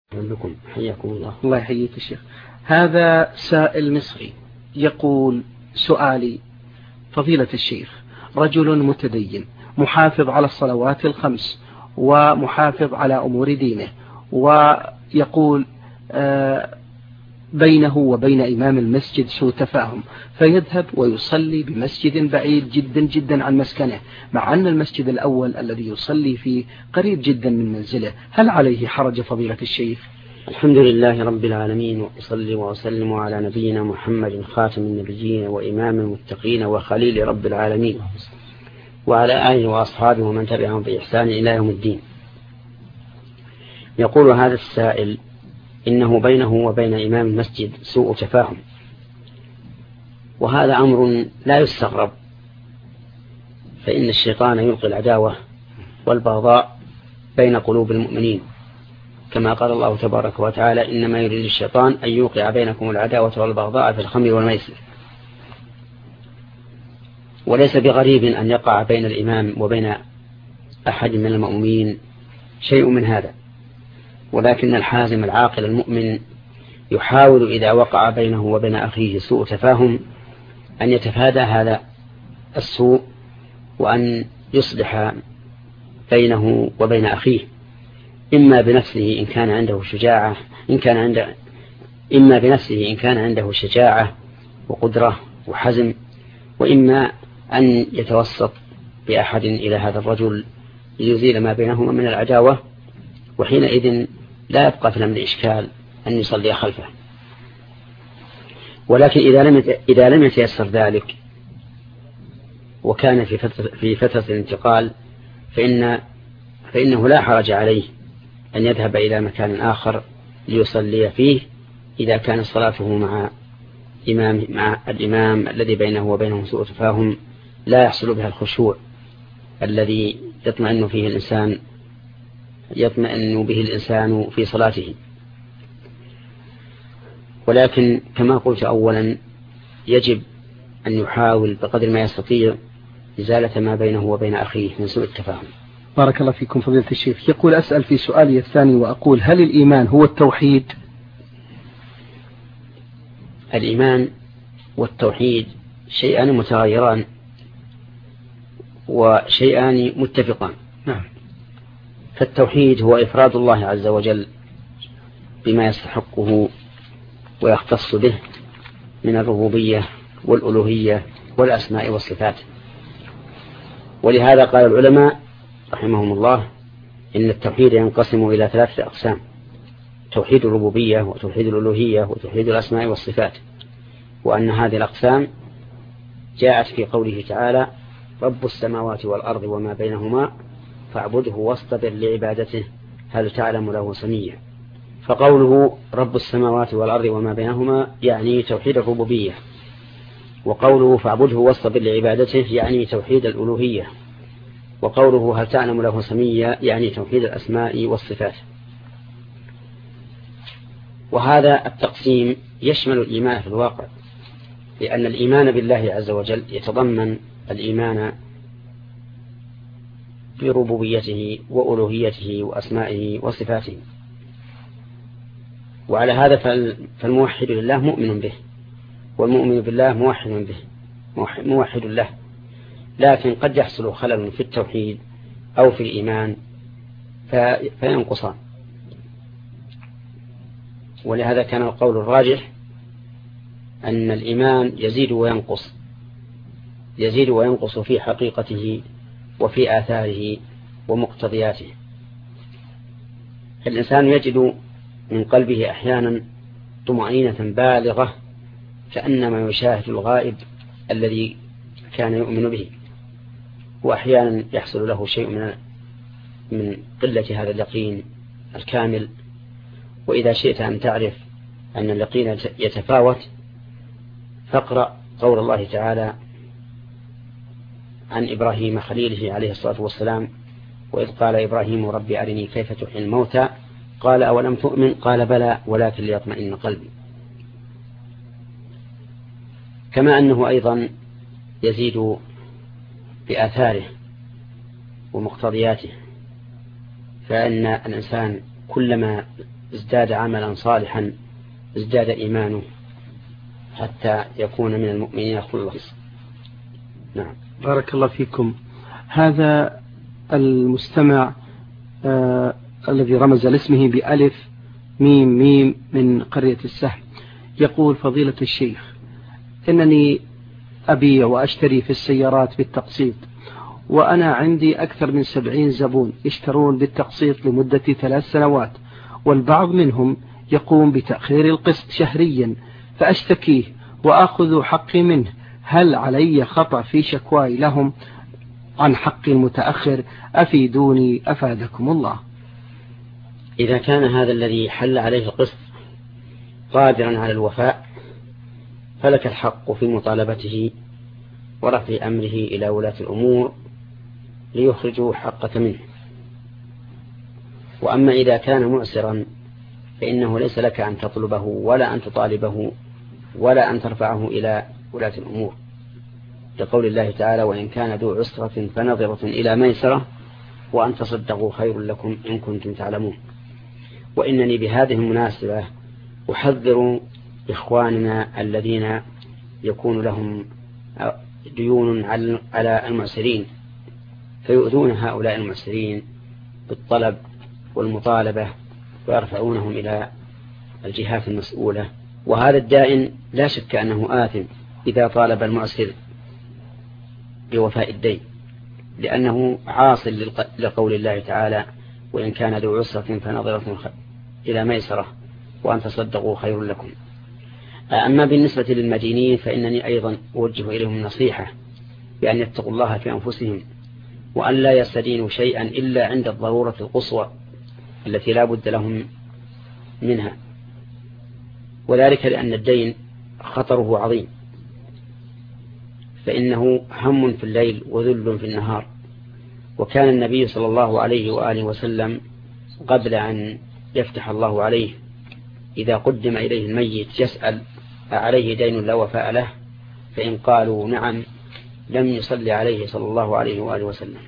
بكم حياكم الله. الله يحييك الشيخ. هذا سائل مصري يقول: سؤالي فضيلة الشيخ، رجل متدين محافظ على الصلوات الخمس ومحافظ على أمور دينه، ويقول بينه وبين إمام المسجد سوء تفاهم، فيذهب ويصلي بمسجد بعيد جدا جدا عن مسكنه، مع أن المسجد الأول الذي يصلي فيه قريب جدا من منزله، هل عليه حرج فضيلة الشيخ؟ الحمد لله رب العالمين، وأصلي وأسلم على نبينا محمد خاتم النبيين وإمام المتقين وخليل رب العالمين، وعلى آله وأصحابه ومن تبعهم بإحسان إلى يوم الدين. يقول هذا السائل: إنه بينه وبين إمام المسجد سوء تفاهم، وهذا أمر لا يستغرب، فإن الشيطان يلقي العداوة والبغضاء بين قلوب المؤمنين، كما قال الله تبارك وتعالى: إنما يريد الشيطان أن يوقع بينكم العداوة والبغضاء في الخمر والميسر. وليس بغريب أن يقع بين الإمام وبين أحد من المؤمنين شيء من هذا، ولكن الحازم العاقل المؤمن يحاول إذا وقع بينه وبين أخيه سوء تفاهم أن يتفادى هذا السوء، وأن يصلح بينه وبين أخيه، إما بنفسه إن كان عنده شجاعة إن كان عنده شجاعة وقدرة وحزم، وإما أن يتوسط بأحد إلى هذا الرجل ليزيل ما بينهما من العداوة، وحينئذ لا يبقى في الأمر إشكال أن يصلي خلفه. ولكن إذا لم يتيسر ذلك وكان في فترة الانتقال فإنه لا حرج عليه أن يذهب إلى مكان آخر ليصلي فيه، إذا كان صلاته مع الإمام الذي بينه وبينه سوء تفاهم لا يحصل بها الخشوع الذي يطمئن به الإنسان في صلاته. ولكن كما قلت أولا، يجب أن يحاول بقدر ما يستطيع إزالة ما بينه وبين أخيه من سوء التفاهم. بارك الله فيكم فضيلة الشيخ. يقول: أسأل في سؤالي الثاني وأقول: هل الإيمان هو التوحيد؟ الإيمان والتوحيد شيئان متغيران وشيئان متفقان. نعم. فالتوحيد هو إفراد الله عز وجل بما يستحقه ويختص به من الربوبية والألوهية والأسماء والصفات. ولهذا قال العلماء رحمهم الله إن التوحيد ينقسم إلى 3 أقسام: توحيد الربوبية وتوحيد الألوهية وتوحيد الأسماء والصفات، وأن هذه الأقسام جاءت في قوله تعالى: رب السماوات والأرض وما بينهما فاعبده واصطبر لعبادته هل تعلم له سميا. فقوله رب السماوات والأرض وما بينهما يعني توحيد الربوبية، وقوله فاعبده واصطبر لعبادته يعني توحيد الألوهية، وقوله هل تعلم له سميا يعني توحيد الأسماء والصفات. وهذا التقسيم يشمل الإيمان في الواقع، لأن الإيمان بالله عز وجل يتضمن الإيمان بربوبيته وألوهيته وأسمائه وصفاته. وعلى هذا فالموحد لله مؤمن به، والمؤمن بالله موحد له. لكن قد يحصل خلل في التوحيد أو في الإيمان فينقصان. ولهذا كان القول الراجح أن الإيمان يزيد وينقص في حقيقته وفي آثاره ومقتضياته. الإنسان يجد من قلبه أحيانا طمأنينة بالغة كأنما يشاهد الغائب الذي كان يؤمن به، وأحيانا يحصل له شيء من قلة هذا اليقين الكامل. وإذا شئت أن تعرف أن اليقين يتفاوت فاقرأ قول الله تعالى عن إبراهيم خليله عليه الصلاة والسلام: وإذ قال إبراهيم رب أرني كيف تحيي الموتى قال أولم تؤمن قال بلى ولكن ليطمئن قلبي. كما أنه أيضا يزيد بآثاره ومقتضياته، فإن الإنسان كلما ازداد عملا صالحا ازداد إيمانه حتى يكون من المؤمنين خلص. نعم. بارك الله فيكم. هذا المستمع الذي رمز لاسمه بألف ميم ميم من قرية السهم يقول: فضيلة الشيخ، إنني أبيع وأشتري في السيارات بالتقسيط، وأنا عندي أكثر من 70 زبون يشترون بالتقسيط لمدة 3 سنوات، والبعض منهم يقوم بتأخير القسط شهريا، فأشتكيه وأخذ حقي منه. هل علي خطأ في شكواي لهم عن حقي المتأخر؟ أفيدوني أفادكم الله. إذا كان هذا الذي حل عليه القسط قادرا على الوفاء فلك الحق في مطالبته ورفع أمره إلى ولاة الأمور ليخرجوا حقك منه. وأما إذا كان معسرا فإنه ليس لك أن تطلبه ولا أن تطالبه ولا أن ترفعه إلى ولاة الأمور، لقول الله تعالى: وإن كان ذو عسرة فنظرة إلى ميسرة وأن تصدقوا خير لكم إن كنتم تعلمون. وإنني بهذه المناسبة أحذر إخواننا الذين يكون لهم ديون على المعسرين فيؤذون هؤلاء المعسرين بالطلب والمطالبة ويرفعونهم إلى الجهات المسؤولة. وهذا الدائن لا شك أنه آثم إذا طالب المعسر بوفاء الدين، لأنه عاصل لقول الله تعالى: وإن كان ذو عسرة فنظرة إلى ميسرة وأن تصدقوا خير لكم. أما بالنسبة للمدينين فإنني أيضا أوجه إليهم النصيحة بأن يتقوا الله في أنفسهم، وأن لا يستدينوا شيئا إلا عند الضرورة القصوى التي لا بد لهم منها، وذلك لأن الدين خطره عظيم، فإنه هم في الليل وذل في النهار. وكان النبي صلى الله عليه وآله وسلم قبل أن يفتح الله عليه إذا قدم إليه الميت يسأل: أعليه دين لا وفاء له؟ فإن قالوا نعم لم يصلي عليه صلى الله عليه وآله وسلم.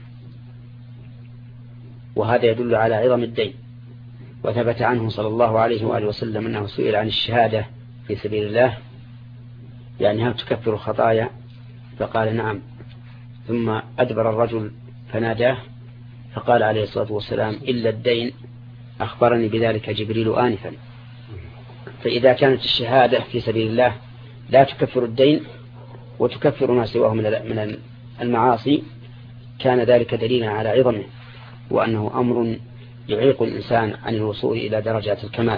وهذا يدل على عظم الدين. وثبت عنه صلى الله عليه وآله وسلم أنه سئل عن الشهادة في سبيل الله، يعني هل تكفر الخطايا؟ فقال نعم. ثم أدبر الرجل فناداه فقال عليه الصلاة والسلام: إلا الدين، أخبرني بذلك جبريل آنفا. فإذا كانت الشهادة في سبيل الله لا تكفر الدين وتكفر ما سواه من المعاصي كان ذلك دليلا على عظمه، وأنه أمر يعيق الإنسان عن الوصول إلى درجات الكمال.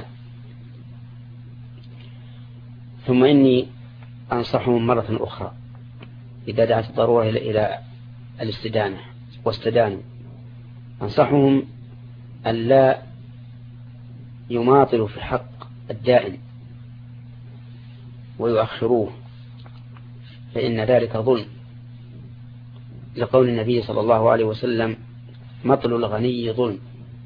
ثم إني أنصحهم مرة أخرى إذا دعت الضرورة إلى الاستدانة واستدانوا، أنصحهم أن لا يماطلوا في حق الدائن ويؤخروه، فإن ذلك ظلم، لقول النبي صلى الله عليه وسلم: مطل الغني ظلم.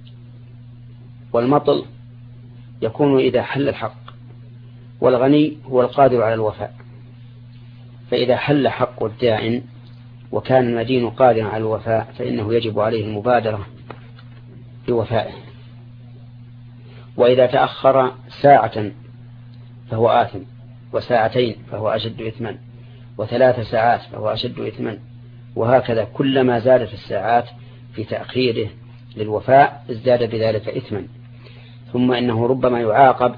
والمطل يكون إذا حل الحق، والغني هو القادر على الوفاء، فإذا حل حق الدائن وكان المدين قادرا على الوفاء فإنه يجب عليه المبادرة بوفائه. وإذا تأخر ساعة فهو آثم، وساعتين فهو أشد إثما، و3 ساعات فهو أشد إثما، وهكذا كلما زادت الساعات في تأخيره للوفاء ازداد بذلك إثما. ثم إنه ربما يعاقب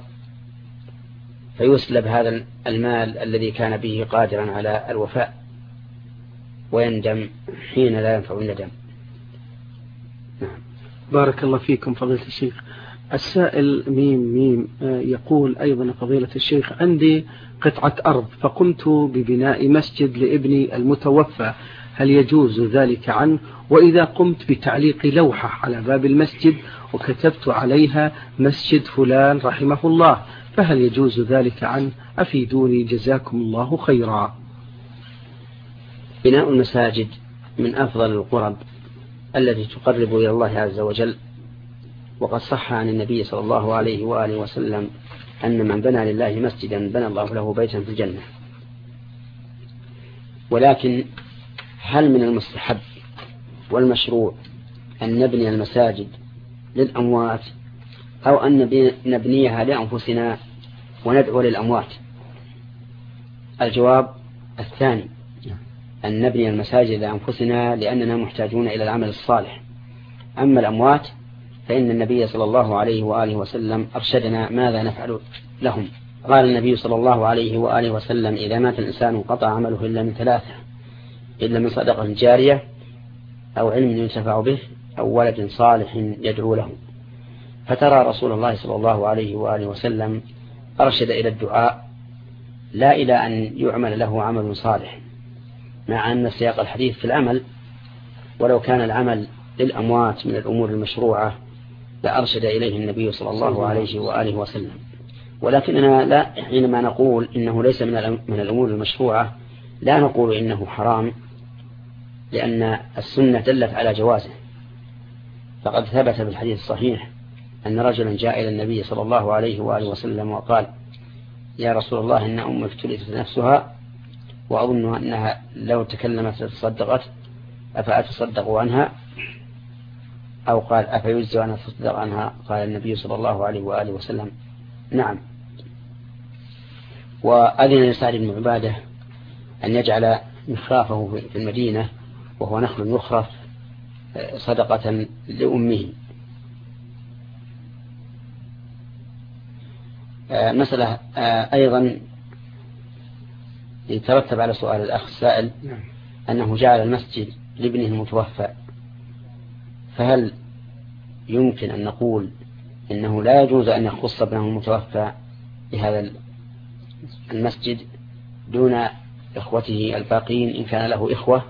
فيسلب هذا المال الذي كان به قادرا على الوفاء ويندم حين لا ينفع الندم. نعم. بارك الله فيكم فضيلة الشيخ. السائل ميم ميم يقول أيضا: فضيلة الشيخ، عندي قطعة أرض فقمت ببناء مسجد لابني المتوفى، هل يجوز ذلك عنه؟ وإذا قمت بتعليق لوحة على باب المسجد وكتبت عليها مسجد فلان رحمه الله، فهل يجوز ذلك عنه؟ أفيدوني جزاكم الله خيرا. بناء المساجد من أفضل القرب التي تقرب إلى الله عز وجل، وقد صح عن النبي صلى الله عليه وآله وسلم أن من بنى لله مسجدا بنى الله له بيتا في الجنة. ولكن هل من المستحب والمشروع أن نبني المساجد للأموات أو أن نبنيها لأنفسنا وندعو للأموات؟ الجواب الثاني، أن نبني المساجد لأنفسنا لأننا محتاجون إلى العمل الصالح. أما الأموات فإن النبي صلى الله عليه وآله وسلم أرشدنا ماذا نفعل لهم. قال النبي صلى الله عليه وآله وسلم: إذا مات الإنسان قطع عمله إلا من ثلاثة، إلا من صدقة جارية أو علم ينتفع به أو ولد صالح يدعو له. فترى رسول الله صلى الله عليه وآله وسلم أرشد إلى الدعاء لا إلى أن يعمل له عمل صالح، مع أن سياق الحديث في العمل، ولو كان العمل للأموات من الأمور المشروعة لأرشد إليه النبي صلى الله عليه وآله وسلم. ولكننا لا، حينما نقول إنه ليس من الأمور المشروعة لا نقول إنه حرام، لأن السنة دلت على جوازه. فقد ثبت في الحديث الصحيح أن رجلا جاء إلى النبي صلى الله عليه وآله وسلم وقال: يا رسول الله، إن أمي ابتلت نفسها وأظن أنها لو تكلمت تصدقت، أفأتصدق عنها؟ أو قال: أفيجزي أن أتصدق عنها؟ قال النبي صلى الله عليه وآله وسلم: نعم. وأذن لسعد بن عبادة أن يجعل مخرافه في المدينة، وهو نخل يخرف، صدقة لأمه. مسألة أيضا يترتب على سؤال الأخ السائل أنه جعل المسجد لابنه المتوفى، فهل يمكن أن نقول إنه لا يجوز أن يخص ابنه المتوفى بهذا المسجد دون إخوته الباقين إن كان له إخوة؟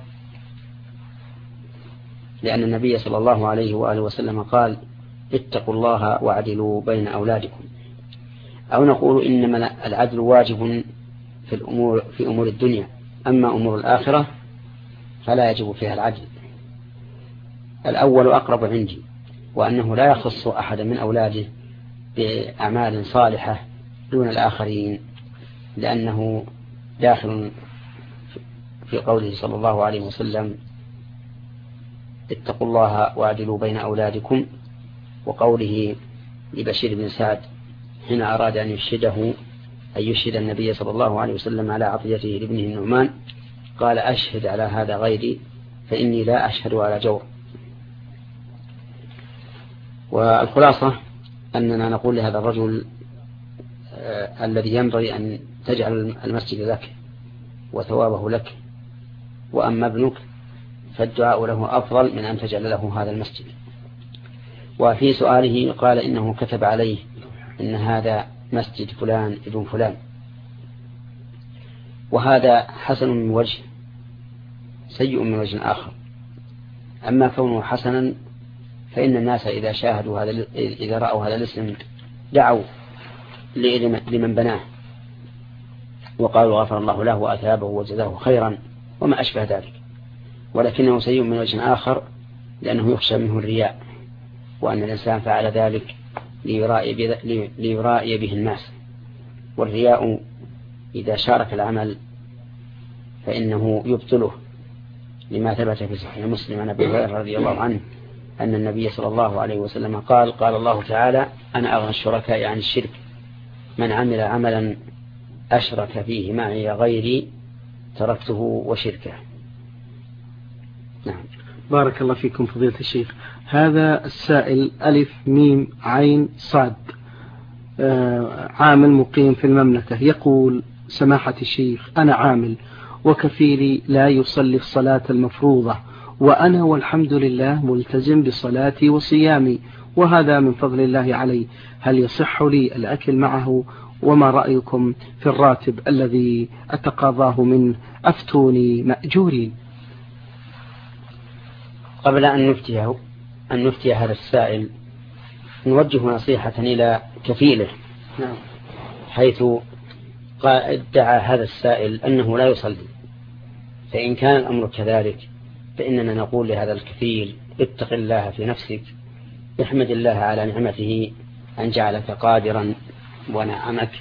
لأن النبي صلى الله عليه وآله وسلم قال: اتقوا الله واعدلوا بين أولادكم. أو نقول إنما العدل واجب في أمور الدنيا، أما أمور الآخرة فلا يجب فيها العدل. الأول أقرب عندي، وأنه لا يخص أحد من أولاده بأعمال صالحة دون الآخرين، لأنه داخل في قوله صلى الله عليه وسلم: اتقوا الله واعدلوا بين أولادكم، وقوله لبشير بن سعد حين أراد أن يشهد النبي صلى الله عليه وسلم على عطيته لابنه النعمان، قال: أشهد على هذا غيري فإني لا أشهد على جور. والخلاصة أننا نقول لهذا الرجل الذي ينبغي أن تجعل المسجد لك وثوابه لك، وأما ابنك فالدعاء له أفضل من أن تجعل له هذا المسجد. وفي سؤاله قال إنه كتب عليه إن هذا مسجد فلان ابن فلان، وهذا حسن من وجه، سيء من وجه آخر. أما كونه حسنا فإن الناس إذا شاهدوا إذا رأوا هذا الاسم دعوا لمن بناه وقالوا غفر الله له وأثابه وجزاه خيرا وما أشبه ذلك. ولكنه سيء من وجه آخر لأنه يخشى منه الرياء، وأن الإنسان فعل ذلك ليرائي به الناس. والرياء إذا شارك العمل فإنه يبطله، لما ثبت في صحيح مسلم عن أبي هريرة رضي الله عنه أن النبي صلى الله عليه وسلم قال الله تعالى: أنا أغنى الشركاء عن الشرك، من عمل عملا أشرك فيه معي غيري تركته وشركه. نعم. بارك الله فيكم فضيلة الشيخ. هذا السائل ألف ميم عين صاد، عامل مقيم في المملكة، يقول: سماحة الشيخ، أنا عامل وكفيلي لا يصلي الصلاة المفروضة، وأنا والحمد لله ملتزم بصلاتي وصيامي، وهذا من فضل الله علي، هل يصح لي الأكل معه؟ وما رأيكم في الراتب الذي أتقاضاه منه؟ أفتوني مأجورين. قبل أن نفتي هذا السائل نوجه نصيحة إلى كفيله، حيث ادعى هذا السائل أنه لا يصلي. فإن كان الأمر كذلك فإننا نقول لهذا الكفيل: اتق الله في نفسك، احمد الله على نعمته أن جعلك قادرا ونعمك،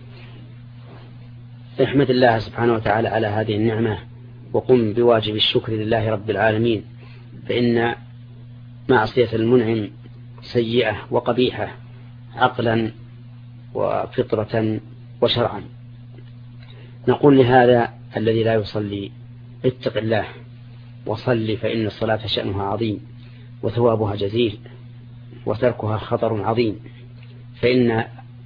احمد الله سبحانه وتعالى على هذه النعمة، وقم بواجب الشكر لله رب العالمين، فإن معصية المنعم سيئة وقبيحة، عقلا وفطرة وشرعا. نقول لهذا الذي لا يصلي: اتق الله وصل، فإن الصلاة شأنها عظيم وثوابها جزيل وتركها خطر عظيم. فإن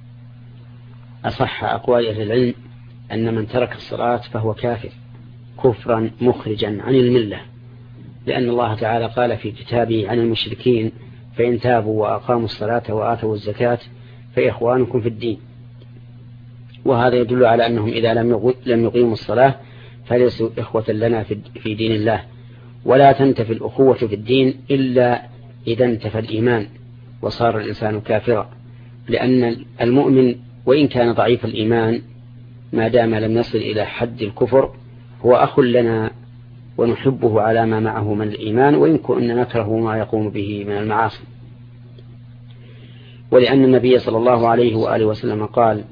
أصح أقوال أهل العلم أن من ترك الصلاة فهو كافر كفرا مخرجا عن الملة، لأن الله تعالى قال في كتابه عن المشركين: فإن تابوا وأقاموا الصلاة وآتوا الزكاة فإخوانكم في الدين. وهذا يدل على أنهم إذا لم يقيموا الصلاة فليسوا إخوة لنا في دين الله. ولا تنتفي الأخوة في الدين إلا إذا انتفى الإيمان وصار الإنسان كافرا، لأن المؤمن وإن كان ضعيف الإيمان ما دام لم يصل إلى حد الكفر هو أخ لنا ونحبه على ما معه من الإيمان، وإن كنا نكره ما يقوم به من المعاصي. ولأن النبي صلى الله عليه وآله وسلم قال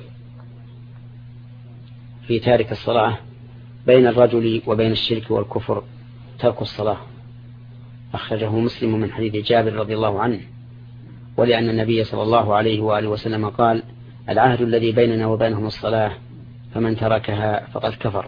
في تارك الصلاة: بين الرجل وبين الشرك والكفر ترك الصلاة. أخرجه مسلم من حديث جابر رضي الله عنه. ولأن النبي صلى الله عليه وآله وسلم قال: العهد الذي بيننا وبينهم الصلاة فمن تركها فقد كفر.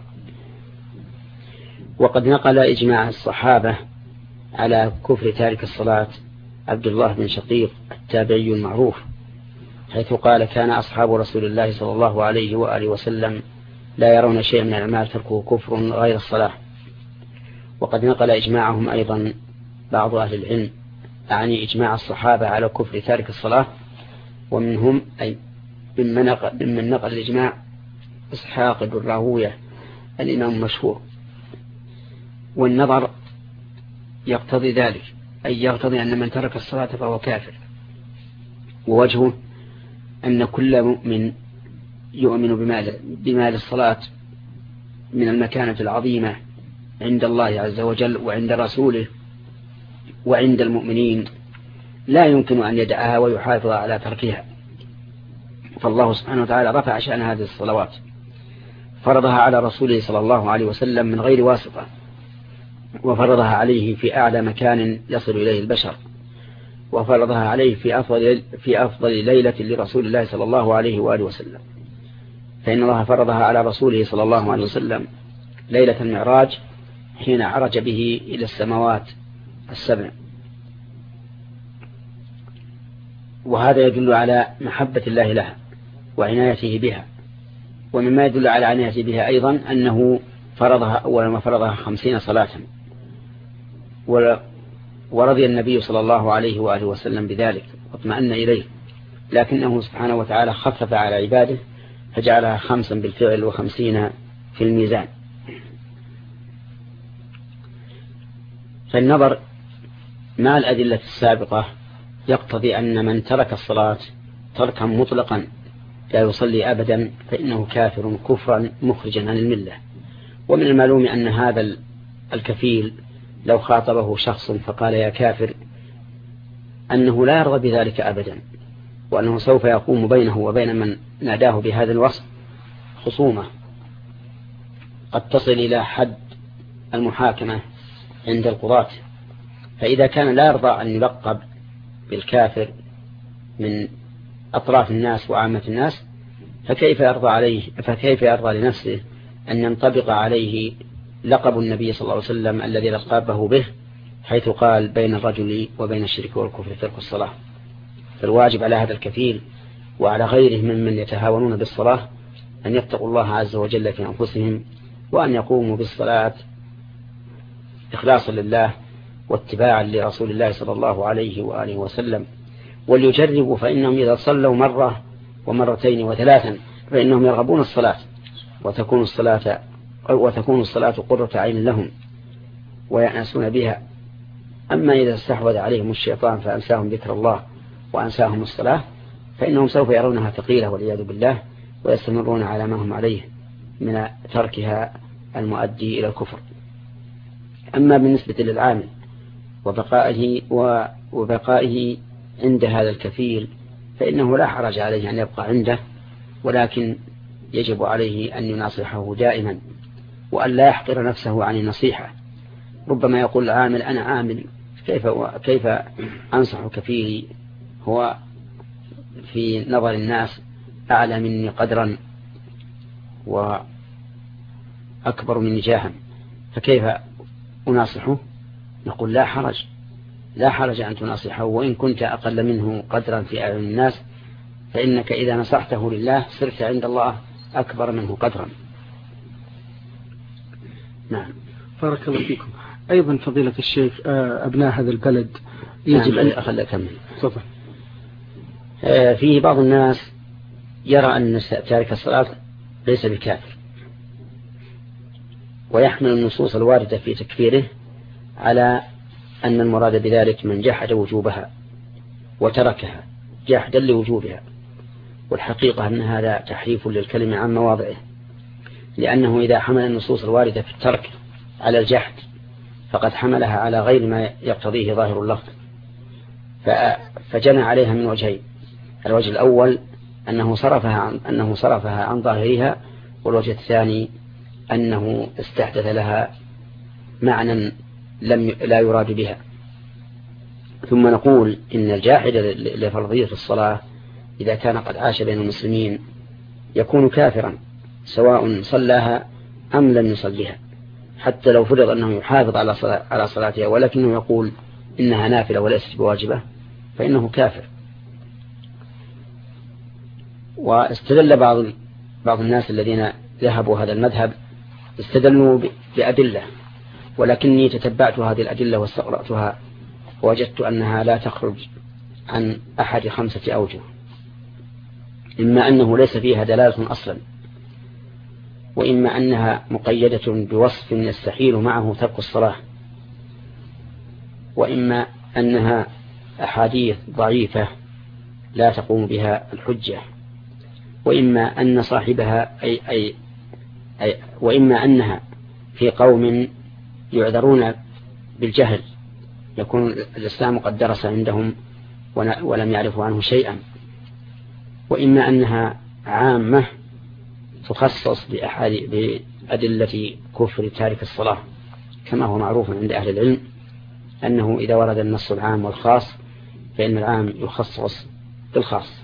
وقد نقل إجماع الصحابة على كفر تارك الصلاة عبد الله بن شقيق التابعي المعروف، حيث قال: كان أصحاب رسول الله صلى الله عليه وآله وسلم لا يرون شيئا من الأعمال تركه كفر غير الصلاة. وقد نقل إجماعهم أيضا بعض أهل العلم، أعني إجماع الصحابة على كفر تارك الصلاة، ومنهم أي ممن نقل الإجماع إسحاق بن راهوية الإمام المشهور. والنظر يقتضي ذلك، أي يقتضي أن من ترك الصلاة فهو كافر. ووجهه أن كل مؤمن يؤمن بمال الصلاة من المكانة العظيمة عند الله عز وجل وعند رسوله وعند المؤمنين لا يمكن أن يدعها ويحافظ على تركها. فالله سبحانه وتعالى رفع شأن هذه الصلوات، فرضها على رسوله صلى الله عليه وسلم من غير واسطة، وفرضها عليه في أعلى مكان يصل إليه البشر، وفرضها عليه في أفضل ليلة لرسول الله صلى الله عليه وآله وسلم. فإن الله فرضها على رسوله صلى الله عليه وسلم ليلة المعراج حين عرج به إلى السماوات السبع. وهذا يدل على محبة الله لها وعنايته بها. ومما يدل على عنايته بها أيضا أنه فرضها أول ما فرضها 50 صلاة، ورضي النبي صلى الله عليه وآله وسلم بذلك واطمأن إليه، لكنه سبحانه وتعالى خفف على عباده فجعلها 5 بالفعل و50 في الميزان. فالنظر مع الأدلة السابقة يقتضي أن من ترك الصلاة تركا مطلقا لا يصلي أبدا فإنه كافر كفرا مخرجا عن الملة. ومن المعلوم أن هذا الكفيل لو خاطبه شخص فقال يا كافر أنه لا يرضى بذلك أبدا، وأنه سوف يقوم بينه وبين من ناداه بهذا الوصف خصومة قد تصل إلى حد المحاكمة عند القضاة. فإذا كان لا يرضى أن يلقب بالكافر من أطراف الناس وعامة الناس فكيف يرضى لنفسه أن ينطبق عليه لقب النبي صلى الله عليه وسلم الذي لقبه به، حيث قال بين الرجل وبين الشرك والكفر ترك الصلاة. فالواجب على هذا الكفيل وعلى غيره ممن يتهاونون بالصلاة أن يتقوا الله عز وجل في أنفسهم، وأن يقوموا بالصلاة إخلاصا لله واتباعا لرسول الله صلى الله عليه وآله وسلم. وليجربوا، فإنهم إذا صلوا مرة ومرتين وثلاثا فإنهم يرغبون الصلاة وتكون الصلاة قرة عين لهم ويأنسون بها. أما إذا استحوذ عليهم الشيطان فأنساهم ذكر الله وأنساهم الصلاة فإنهم سوف يرونها ثقيلة والعياذ بالله، ويستمرون على ما هم عليه من تركها المؤدي إلى الكفر. أما بالنسبة للعامل وبقائه عند هذا الكفيل فإنه لا حرج عليه أن يبقى عنده، ولكن يجب عليه أن يناصحه دائما وأن لا يحقر نفسه عن النصيحة. ربما يقول العامل أنا عامل كيف أنصح كفيلي، هو في نظر الناس أعلى مني قدرا وأكبر مني جاها، فكيف أناصحه؟ نقول لا حرج أن تناصحه، وإن كنت أقل منه قدرا في أعين الناس، فإنك إذا نصحته لله صرت عند الله أكبر منه قدرا. نعم، بارك الله فيكم. أيضا فضيلة الشيخ، أبناء هذا البلد يجب أن أخلي أكمل. فيه بعض الناس يرى أن تارك الصلاة ليس بكافر، ويحمل النصوص الواردة في تكفيره على أن المراد بذلك من جحد وجوبها وتركها جحدا لوجوبها، والحقيقة أن هذا تحريف للكلمة عن مواضعه، لأنه إذا حمل النصوص الواردة في الترك على الجحد فقد حملها على غير ما يقتضيه ظاهر اللفظ، فجنى عليها من وجهين: الوجه الأول أنه صرفها عن ظاهرها، والوجه الثاني أنه استحدث لها معنى لا يراد بها. ثم نقول إن الجاحد لفرضية الصلاة إذا كان قد عاش بين المسلمين يكون كافرا سواء صلاها أم لم يصليها، حتى لو فرض أنه يحافظ على صلاتها ولكنه يقول إنها نافلة وليست بواجبة فإنه كافر. واستدل بعض الناس الذين ذهبوا هذا المذهب استدلوا بأدلة، ولكني تتبعت هذه الأدلة واستقرأتها ووجدت أنها لا تخرج عن أحد 5 أوجه: إما أنه ليس فيها دلالة أصلا، وإما أنها مقيدة بوصف يستحيل معه ترك الصلاة، وإما أنها أحاديث ضعيفة لا تقوم بها الحجة، وإما أن صاحبها وإما أنها في قوم يعذرون بالجهل يكون الإسلام قد درس عندهم ولم يعرفوا عنه شيئا، وإما أنها عامة تخصص بأدلة كفر تارك الصلاة، كما هو معروف عند أهل العلم أنه إذا ورد النص العام والخاص فإن العام يخصص بالخاص.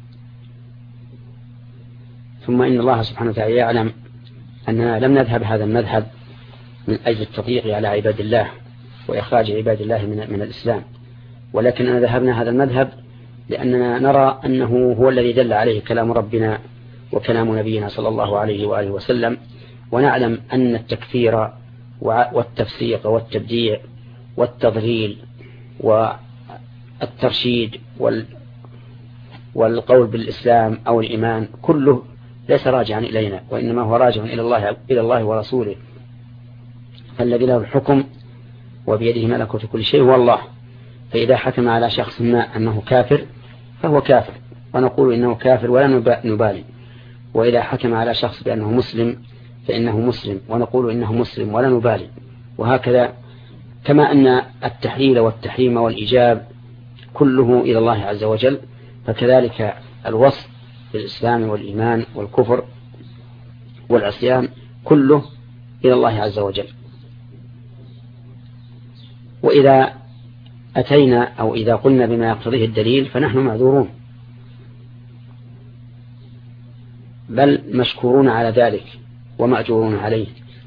ثم إن الله سبحانه وتعالى يعلم أننا لم نذهب هذا المذهب من أجل التضييق على عباد الله وإخراج عباد الله من الإسلام، ولكننا ذهبنا هذا المذهب لأننا نرى أنه هو الذي دل عليه كلام ربنا وكلام نبينا صلى الله عليه وآله وسلم، ونعلم أن التكفير والتفسيق والتبديع والتضليل والترشيد والقول بالإسلام أو الإيمان كله ليس راجعا إلينا، وإنما هو راجع إلى الله ورسوله، فالذي له الحكم وبيده ملكوت كل شيء هو الله. فإذا حكم على شخص ما أنه كافر فهو كافر ونقول إنه كافر ولا نبالي، وإذا حكم على شخص بأنه مسلم فإنه مسلم ونقول إنه مسلم ولا نبالي، وهكذا. كما أن التحليل والتحريم والإيجاب كله إلى الله عز وجل، فكذلك الوصف بالإسلام والإيمان والكفر والعصيان كله إلى الله عز وجل. وإذا أتينا أو إذا قلنا بما يقتضيه الدليل فنحن معذورون، بل مشكورون على ذلك ومأجورون عليه،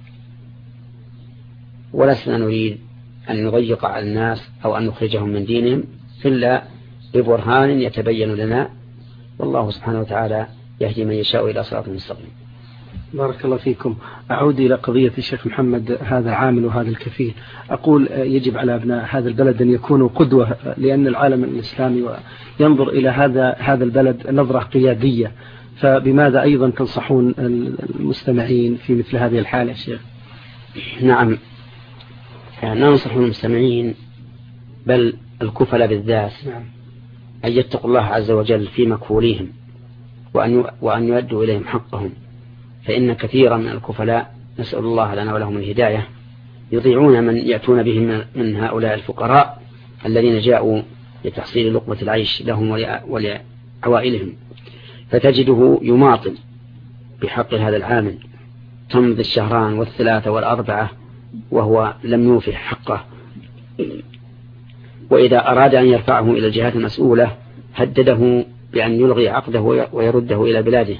ولسنا نريد أن نضيق على الناس أو أن نخرجهم من دينهم إلا ببرهان يتبين لنا، والله سبحانه وتعالى يهدي من يشاء إلى صراط مستقيم. بارك الله فيكم. أعود إلى قضية الشيخ محمد، هذا عامل وهذا الكفيل. أقول يجب على أبناء هذا البلد أن يكونوا قدوة، لأن العالم الإسلامي ينظر إلى هذا البلد نظرة قيادية، فبماذا أيضا تنصحون المستمعين في مثل هذه الحالة يا شيخ؟ نعم، ننصح المستمعين بل الكفل بالذات أن يتقوا الله عز وجل في مكفوليهم وأن يؤدوا إليهم حقهم، فإن كثيرا من الكفلاء نسأل الله لنا ولهم الهداية يضيعون من يأتون بهم من هؤلاء الفقراء الذين جاءوا لتحصيل لقمة العيش لهم ولعوائلهم، فتجده يماطل بحق هذا العامل، تمضي الشهران وال3 وال4 وهو لم يوفي حقه، وإذا أراد أن يرفعه إلى الجهات المسؤولة هدده بأن يلغي عقده ويرده إلى بلاده،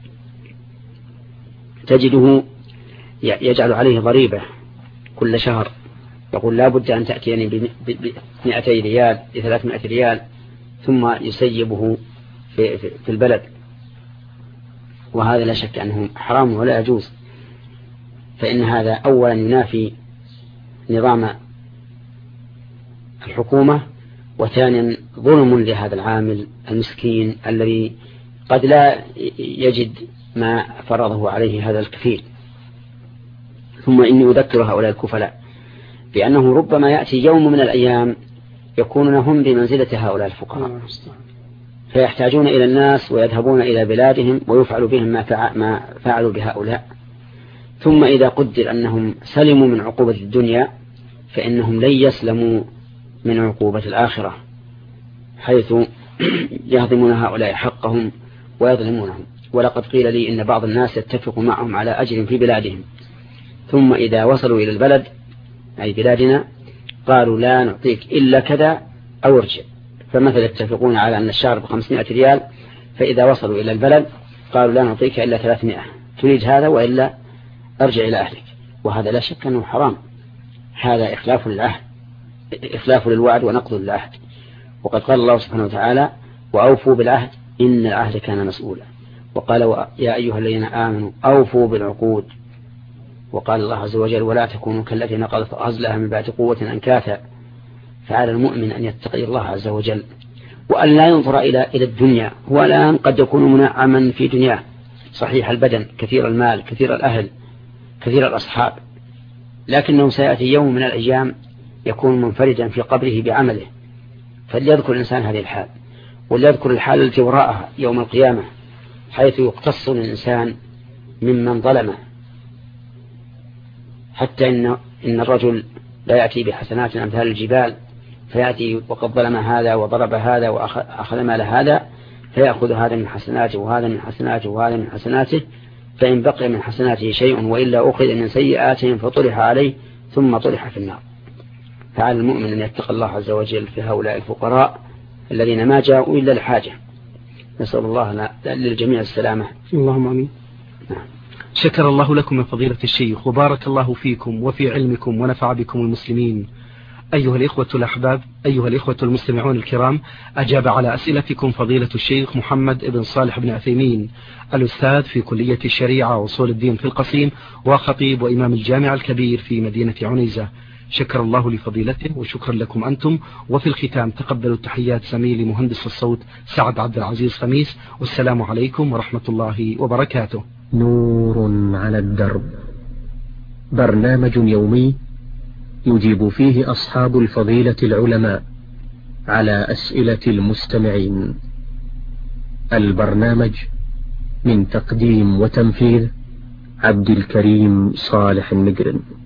تجده يجعل عليه ضريبة كل شهر، يقول لا بد أن تأتيني ب200 ريال ب300 ريال، ثم يسيبه في البلد، وهذا لا شك أنه حرام ولا يجوز. فإن هذا أولا ينافي نظام الحكومة، وثانيا ظلم لهذا العامل المسكين الذي قد لا يجد ما فرضه عليه هذا الكفيل. ثم إني أذكر هؤلاء الكفلاء بأنه ربما يأتي يوم من الأيام يكونون هم بمنزلة هؤلاء الفقراء، فيحتاجون إلى الناس ويذهبون إلى بلادهم ويفعل بهم ما فعلوا بهؤلاء. ثم إذا قدر أنهم سلموا من عقوبة الدنيا فإنهم لن يسلموا من عقوبة الآخرة، حيث يهضمون هؤلاء حقهم ويظلمونهم. ولقد قيل لي إن بعض الناس يتفق معهم على أجر في بلادهم، ثم إذا وصلوا إلى البلد أي بلادنا قالوا لا نعطيك إلا كذا أو ارجع. فمثلا يتفقون على أن الشهر ب500 ريال، فإذا وصلوا إلى البلد قالوا لا نعطيك إلا 300، تريد هذا وإلا أرجع إلى أهلك. وهذا لا شك أنه حرام، هذا إخلاف للعهد، إخلاف للوعد ونقض للعهد. وقد قال الله سبحانه وتعالى وأوفوا بالعهد إن العهد كان مسؤولا، وقال يا أيها الذين آمنوا أوفوا بالعقود. وقال الله عز وجل ولا تكونوا كالتي نقضت غزلها من بعد قوة أنكاثا. فعلى المؤمن أن يتقي الله عز وجل وأن لا ينظر إلى الدنيا. هو الآن قد يكون منعما في دنياه، صحيح البدن، كثير المال، كثير الأهل، كثير الأصحاب، لكنه سيأتي يوم من الأيام يكون منفردا في قبره بعمله. فليذكر الإنسان هذه الحال، وليذكر الحال التي وراءها يوم القيامة، حيث يقتص الإنسان ممن ظلمه، حتى إن الرجل لا يأتي بحسنات أمثال الجبال، فيأتي وقد ظلم هذا وضرب هذا وأخذ مال هذا، فيأخذ هذا من حسناته وهذا من حسناته وهذا من حسناته، فإن بقي من حسناته شيء وإلا أخذ من سيئاتهم فطرح عليه ثم طرح في النار. فعلى المؤمن أن يتقى الله عز وجل في هؤلاء الفقراء الذين ما جاءوا إلا الحاجة. نسأل الله للجميع السلامة. اللهم آمين. شكر الله لكم من فضيلة الشيخ، وبارك الله فيكم وفي علمكم ونفع بكم المسلمين. أيها الإخوة الأحباب، أيها الإخوة المستمعون الكرام، أجاب على أسئلتكم فضيلة الشيخ محمد بن صالح بن عثيمين، الأستاذ في كلية الشريعة وأصول الدين في القصيم، وخطيب وإمام الجامع الكبير في مدينة عنيزة. شكر الله لفضيلته وشكرا لكم أنتم. وفي الختام تقبلوا تحيات زميلي مهندس الصوت سعد عبد العزيز خميس، والسلام عليكم ورحمة الله وبركاته. نور على الدرب، برنامج يومي يجيب فيه أصحاب الفضيلة العلماء على أسئلة المستمعين. البرنامج من تقديم وتنفيذ عبد الكريم صالح المقرن.